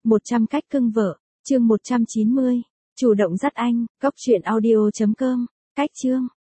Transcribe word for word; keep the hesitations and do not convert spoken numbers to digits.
một trăm cách cưng vợ, chương một trăm chín mươi. Chủ động dắt anh, góc truyện audio chấm com. Cách chương